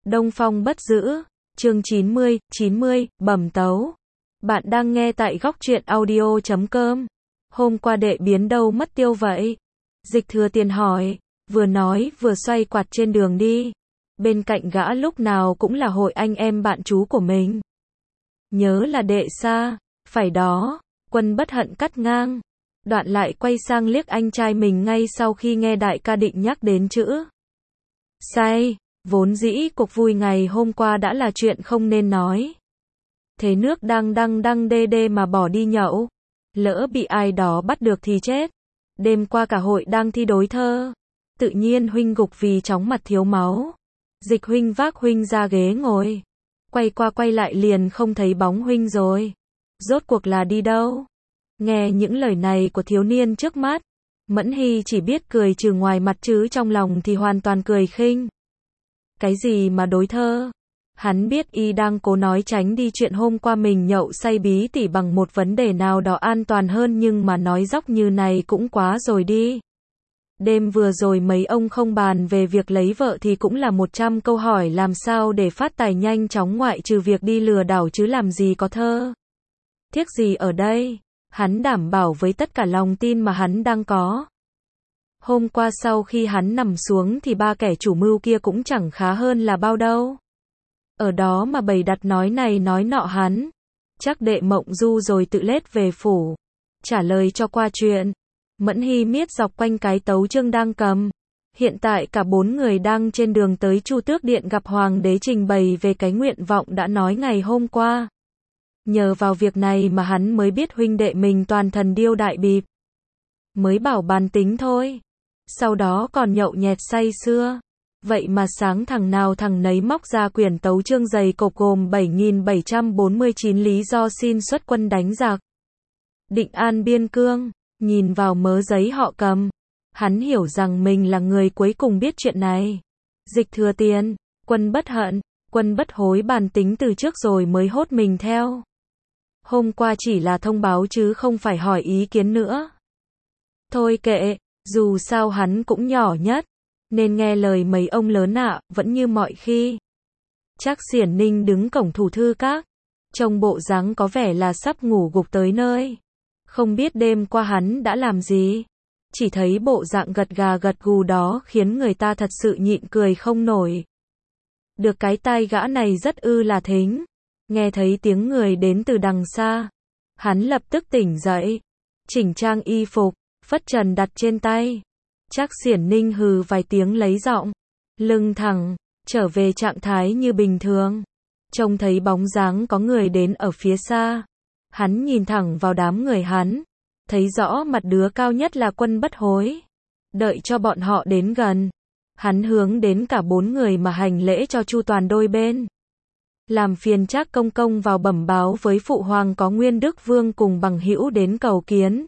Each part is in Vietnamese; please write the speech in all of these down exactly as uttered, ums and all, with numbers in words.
Đông Phong bất giữ, chương chín mươi, chín mươi, bẩm tấu. Bạn đang nghe tại góc truyện audio chấm com. Hôm qua đệ biến đâu mất tiêu vậy? Dịch Thừa Tiền hỏi, vừa nói vừa xoay quạt trên đường đi. Bên cạnh gã lúc nào cũng là hội anh em bạn chú của mình. Nhớ là đệ xa, phải đó, Quân Bất Hận cắt ngang. Đoạn lại quay sang liếc anh trai mình ngay sau khi nghe đại ca định nhắc đến chữ say. Vốn dĩ cuộc vui ngày hôm qua đã là chuyện không nên nói. Thế nước đang đăng đăng đê đê mà bỏ đi nhậu. Lỡ bị ai đó bắt được thì chết. Đêm qua cả hội đang thi đối thơ. Tự nhiên huynh gục vì chóng mặt thiếu máu. Dịch huynh vác huynh ra ghế ngồi. Quay qua quay lại liền không thấy bóng huynh rồi. Rốt cuộc là đi đâu? Nghe những lời này của thiếu niên trước mắt, Mẫn Hy chỉ biết cười trừ ngoài mặt chứ trong lòng thì hoàn toàn cười khinh. Cái gì mà đối thơ? Hắn biết y đang cố nói tránh đi chuyện hôm qua mình nhậu say bí tỉ bằng một vấn đề nào đó an toàn hơn, nhưng mà nói dóc như này cũng quá rồi đi. Đêm vừa rồi mấy ông không bàn về việc lấy vợ thì cũng là một trăm câu hỏi làm sao để phát tài nhanh chóng, ngoại trừ việc đi lừa đảo chứ làm gì có thơ. Tiếc gì ở đây? Hắn đảm bảo với tất cả lòng tin mà hắn đang có. Hôm qua sau khi hắn nằm xuống thì ba kẻ chủ mưu kia cũng chẳng khá hơn là bao đâu. Ở đó mà bày đặt nói này nói nọ hắn. Chắc đệ mộng du rồi tự lết về phủ. Trả lời cho qua chuyện. Mẫn Hy miết dọc quanh cái tấu chương đang cầm. Hiện tại cả bốn người đang trên đường tới Chu Tước Điện gặp Hoàng đế trình bày về cái nguyện vọng đã nói ngày hôm qua. Nhờ vào việc này mà hắn mới biết huynh đệ mình toàn thần điêu đại bịp. Mới bảo bàn tính thôi. Sau đó còn nhậu nhẹt say sưa. Vậy mà sáng thằng nào thằng nấy móc ra quyển tấu chương dày cộp gồm bảy nghìn bảy trăm bốn mươi chín lý do xin xuất quân đánh giặc. Định an biên cương. Nhìn vào mớ giấy họ cầm. Hắn hiểu rằng mình là người cuối cùng biết chuyện này. Dịch Thừa Tiền, Quân Bất Hận, Quân Bất Hối bàn tính từ trước rồi mới hốt mình theo. Hôm qua chỉ là thông báo chứ không phải hỏi ý kiến nữa. Thôi kệ, dù sao hắn cũng nhỏ nhất, nên nghe lời mấy ông lớn ạ, vẫn như mọi khi. Trác Xiển Ninh đứng cổng thủ thư các, trông bộ dáng có vẻ là sắp ngủ gục tới nơi. Không biết đêm qua hắn đã làm gì, chỉ thấy bộ dạng gật gà gật gù đó khiến người ta thật sự nhịn cười không nổi. Được cái tai gã này rất ư là thính. Nghe thấy tiếng người đến từ đằng xa, hắn lập tức tỉnh dậy, chỉnh trang y phục, phất trần đặt trên tay. Trác Xiển Ninh hừ vài tiếng lấy giọng, lưng thẳng, trở về trạng thái như bình thường. Trông thấy bóng dáng có người đến ở phía xa. Hắn nhìn thẳng vào đám người hắn, thấy rõ mặt đứa cao nhất là Quân Bất Hối. Đợi cho bọn họ đến gần, hắn hướng đến cả bốn người mà hành lễ cho chu toàn đôi bên. Làm phiền Trác công công vào bẩm báo với phụ hoàng có Nguyên Đức Vương cùng bằng hữu đến cầu kiến.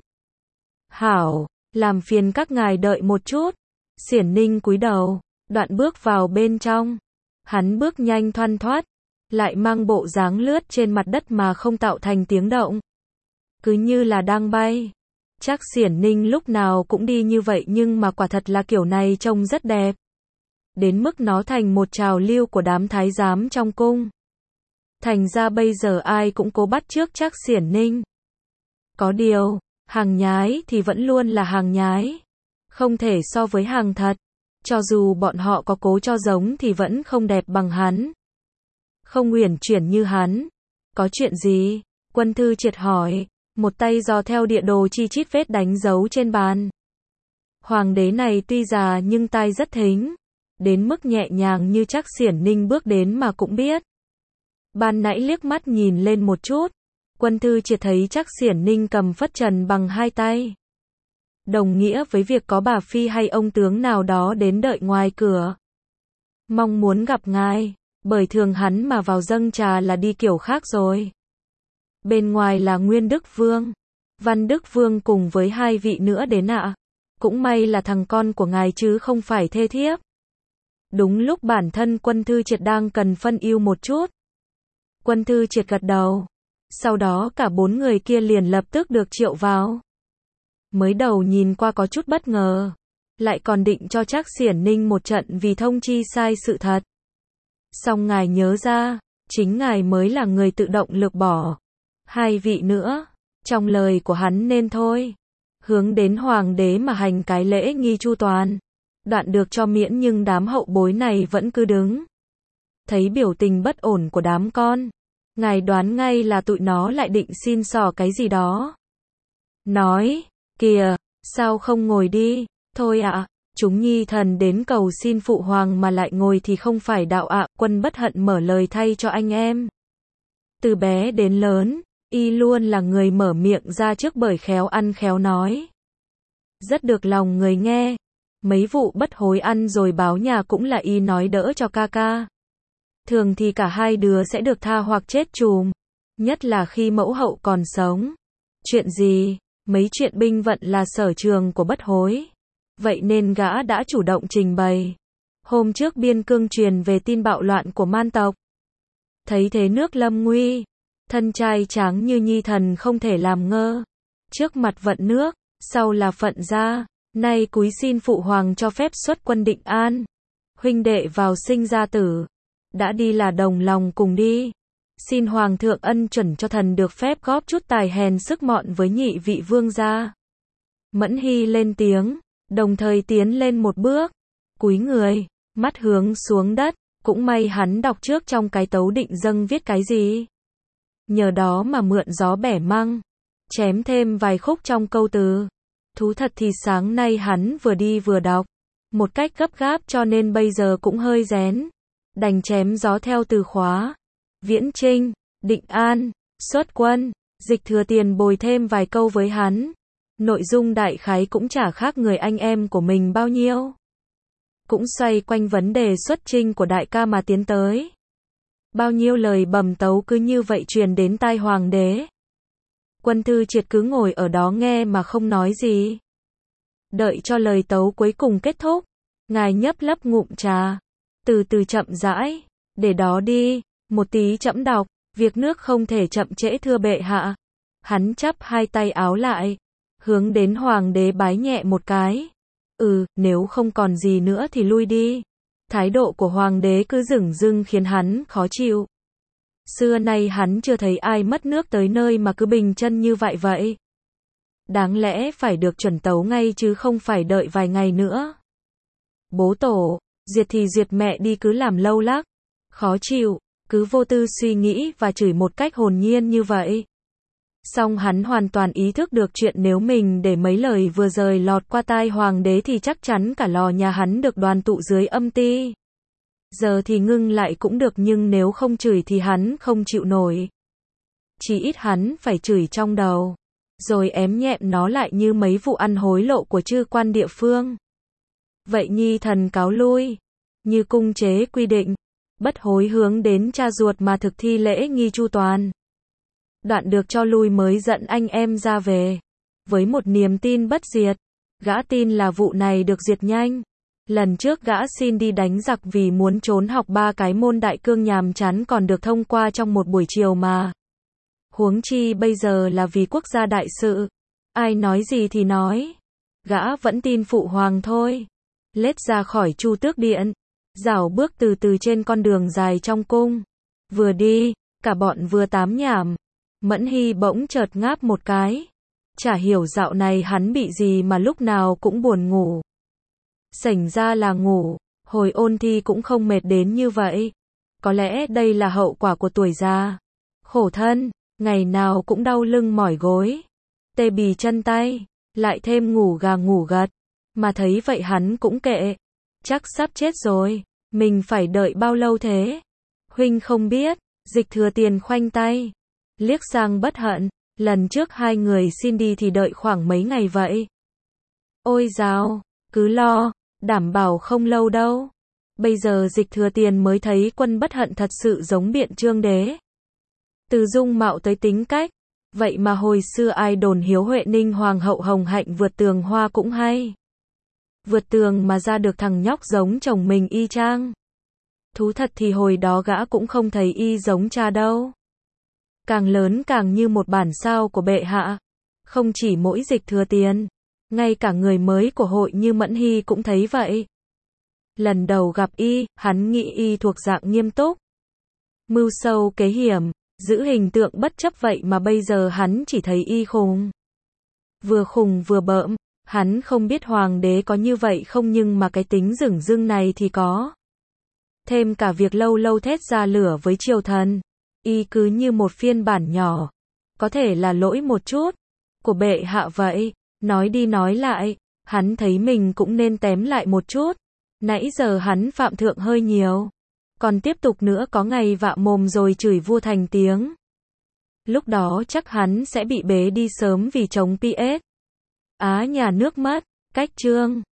Hảo, làm phiền các ngài đợi một chút. Xiển Ninh cúi đầu, đoạn bước vào bên trong. Hắn bước nhanh thoăn thoắt, lại mang bộ dáng lướt trên mặt đất mà không tạo thành tiếng động. Cứ như là đang bay. Trác Xiển Ninh lúc nào cũng đi như vậy nhưng mà quả thật là kiểu này trông rất đẹp. Đến mức nó thành một trào lưu của đám thái giám trong cung. Thành ra bây giờ ai cũng cố bắt chước Trác Xiển Ninh. Có điều, hàng nhái thì vẫn luôn là hàng nhái. Không thể so với hàng thật. Cho dù bọn họ có cố cho giống thì vẫn không đẹp bằng hắn. Không uyển chuyển như hắn. Có chuyện gì? Quân Thư Triệt hỏi, một tay dò theo địa đồ chi chít vết đánh dấu trên bàn. Hoàng đế này tuy già nhưng tai rất thính. Đến mức nhẹ nhàng như Trác Xiển Ninh bước đến mà cũng biết. Ban nãy liếc mắt nhìn lên một chút, Quân Thư Triệt thấy Trác Xiển Ninh cầm phất trần bằng hai tay. Đồng nghĩa với việc có bà phi hay ông tướng nào đó đến đợi ngoài cửa. Mong muốn gặp ngài, bởi thường hắn mà vào dâng trà là đi kiểu khác rồi. Bên ngoài là Nguyên Đức Vương, Văn Đức Vương cùng với hai vị nữa đến ạ. Cũng may là thằng con của ngài chứ không phải thê thiếp. Đúng lúc bản thân Quân Thư Triệt đang cần phân ưu một chút. Quân Thư Triệt gật đầu. Sau đó cả bốn người kia liền lập tức được triệu vào. Mới đầu nhìn qua có chút bất ngờ. Lại còn định cho Trác Xiển Ninh một trận vì thông chi sai sự thật. Song ngài nhớ ra, chính ngài mới là người tự động lược bỏ hai vị nữa, trong lời của hắn nên thôi. Hướng đến hoàng đế mà hành cái lễ nghi chu toàn. Đoạn được cho miễn nhưng đám hậu bối này vẫn cứ đứng. Thấy biểu tình bất ổn của đám con, ngài đoán ngay là tụi nó lại định xin xỏ cái gì đó. Nói, kìa, sao không ngồi đi, thôi ạ, chúng nhi thần đến cầu xin phụ hoàng mà lại ngồi thì không phải đạo ạ. Quân Bất Hận mở lời thay cho anh em. Từ bé đến lớn, y luôn là người mở miệng ra trước bởi khéo ăn khéo nói. Rất được lòng người nghe. Mấy vụ bất hối ăn rồi báo nhà cũng là y nói đỡ cho ca ca. Thường thì cả hai đứa sẽ được tha hoặc chết chùm. Nhất là khi mẫu hậu còn sống. Chuyện gì? Mấy chuyện binh vận là sở trường của Bất Hối. Vậy nên gã đã chủ động trình bày. Hôm trước biên cương truyền về tin bạo loạn của man tộc. Thấy thế nước lâm nguy. Thân trai tráng như nhi thần không thể làm ngơ. Trước mặt vận nước, sau là phận gia. Nay cúi xin phụ hoàng cho phép xuất quân Định An. Huynh đệ vào sinh ra tử. Đã đi là đồng lòng cùng đi. Xin hoàng thượng ân chuẩn cho thần được phép góp chút tài hèn sức mọn với nhị vị vương gia. Mẫn Hy lên tiếng, đồng thời tiến lên một bước. Cúi người, mắt hướng xuống đất. Cũng may hắn đọc trước trong cái tấu định dâng viết cái gì. Nhờ đó mà mượn gió bẻ măng. Chém thêm vài khúc trong câu từ. Thú thật thì sáng nay hắn vừa đi vừa đọc. Một cách gấp gáp cho nên bây giờ cũng hơi rén. Đành chém gió theo từ khóa. Viễn Trinh, Định An, xuất quân, Dịch Thừa Tiền bồi thêm vài câu với hắn. Nội dung đại khái cũng chả khác người anh em của mình bao nhiêu. Cũng xoay quanh vấn đề xuất chinh của đại ca mà tiến tới. Bao nhiêu lời bầm tấu cứ như vậy truyền đến tai hoàng đế. Quân Thư Triệt cứ ngồi ở đó nghe mà không nói gì. Đợi cho lời tấu cuối cùng kết thúc, ngài nhấp lấp ngụm trà, từ từ chậm rãi, để đó đi, một tí trẫm đọc, việc nước không thể chậm trễ thưa bệ hạ. Hắn chắp hai tay áo lại, hướng đến hoàng đế bái nhẹ một cái. Ừ, nếu không còn gì nữa thì lui đi. Thái độ của hoàng đế cứ dửng dưng khiến hắn khó chịu. Xưa nay hắn chưa thấy ai mất nước tới nơi mà cứ bình chân như vậy vậy. Đáng lẽ phải được chuẩn tấu ngay chứ không phải đợi vài ngày nữa. Bố tổ, diệt thì diệt mẹ đi cứ làm lâu lắc. Khó chịu, cứ vô tư suy nghĩ và chửi một cách hồn nhiên như vậy. Song hắn hoàn toàn ý thức được chuyện nếu mình để mấy lời vừa rời lọt qua tai hoàng đế thì chắc chắn cả lò nhà hắn được đoàn tụ dưới âm ti. Giờ thì ngưng lại cũng được nhưng nếu không chửi thì hắn không chịu nổi. Chỉ ít hắn phải chửi trong đầu. Rồi ém nhẹm nó lại như mấy vụ ăn hối lộ của chư quan địa phương. Vậy nhi thần cáo lui. Như cung chế quy định. Bất Hối hướng đến cha ruột mà thực thi lễ nghi chu toàn. Đoạn được cho lui mới dẫn anh em ra về. Với một niềm tin bất diệt. Gã tin là vụ này được diệt nhanh. Lần trước gã xin đi đánh giặc vì muốn trốn học ba cái môn đại cương nhàm chán còn được thông qua trong một buổi chiều mà. Huống chi bây giờ là vì quốc gia đại sự. Ai nói gì thì nói. Gã vẫn tin phụ hoàng thôi. Lết ra khỏi Chu Tước Điện. Dảo bước từ từ trên con đường dài trong cung. Vừa đi, cả bọn vừa tám nhảm. Mẫn Hy bỗng chợt ngáp một cái. Chả hiểu dạo này hắn bị gì mà lúc nào cũng buồn ngủ. Sảnh ra là ngủ, hồi ôn thi cũng không mệt đến như vậy. Có lẽ đây là hậu quả của tuổi già. Khổ thân, ngày nào cũng đau lưng mỏi gối. Tê bì chân tay, lại thêm ngủ gà ngủ gật. Mà thấy vậy hắn cũng kệ. Chắc sắp chết rồi, mình phải đợi bao lâu thế? Huynh không biết, Dịch Thừa Tiền khoanh tay. Liếc sang Bất Hận, lần trước hai người xin đi thì đợi khoảng mấy ngày vậy? Ôi dào, cứ lo, đảm bảo không lâu đâu. Bây giờ Dịch Thừa Tiền mới thấy Quân Bất Hận thật sự giống Biện Chương Đế. Từ dung mạo tới tính cách, vậy mà hồi xưa ai đồn Hiếu Huệ Ninh Hoàng hậu Hồng Hạnh vượt tường hoa cũng hay. Vượt tường mà ra được thằng nhóc giống chồng mình y chang. Thú thật thì hồi đó gã cũng không thấy y giống cha đâu. Càng lớn càng như một bản sao của bệ hạ. Không chỉ mỗi Dịch Thừa Tiền, ngay cả người mới của hội như Mẫn Hy cũng thấy vậy. Lần đầu gặp y, hắn nghĩ y thuộc dạng nghiêm túc, mưu sâu kế hiểm, giữ hình tượng bất chấp, vậy mà bây giờ hắn chỉ thấy y khùng. Vừa khùng vừa bợm, hắn không biết hoàng đế có như vậy không, nhưng mà cái tính dửng dưng này thì có. Thêm cả việc lâu lâu thét ra lửa với triều thần, y cứ như một phiên bản nhỏ, có thể là lỗi một chút, của bệ hạ vậy. Nói đi nói lại, hắn thấy mình cũng nên tém lại một chút. Nãy giờ hắn phạm thượng hơi nhiều, còn tiếp tục nữa có ngày vạ mồm rồi chửi vua thành tiếng. Lúc đó chắc hắn sẽ bị bế đi sớm vì chống pê ét. Á nhà nước mất, cách chương.